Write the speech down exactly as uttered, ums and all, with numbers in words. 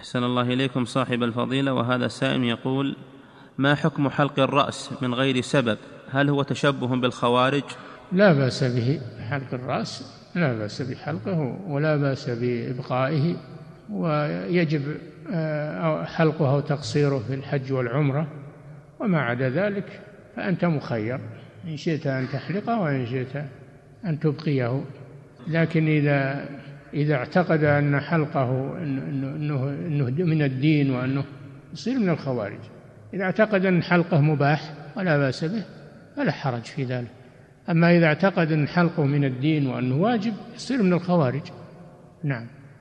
أحسن الله إليكم صاحب الفضيلة. وهذا سائل يقول: ما حكم حلق الرأس من غير سبب؟ هل هو تشبه بالخوارج؟ لا بأس به، حلق الرأس لا بأس بحلقه ولا بأس بإبقائه، ويجب حلقه أو تقصيره في الحج والعمرة، وما عدا ذلك فأنت مخير، إن شئت أن تحلقه وإن شئت أن تبقيه. لكن إذا إذا اعتقد أن حلقه إنه, إنه من الدين وأنه يصير من الخوارج. إذا اعتقد أن حلقه مباح ولا بأس به فلا حرج في ذلك. أما إذا اعتقد أن حلقه من الدين وأنه واجب يصير من الخوارج. نعم.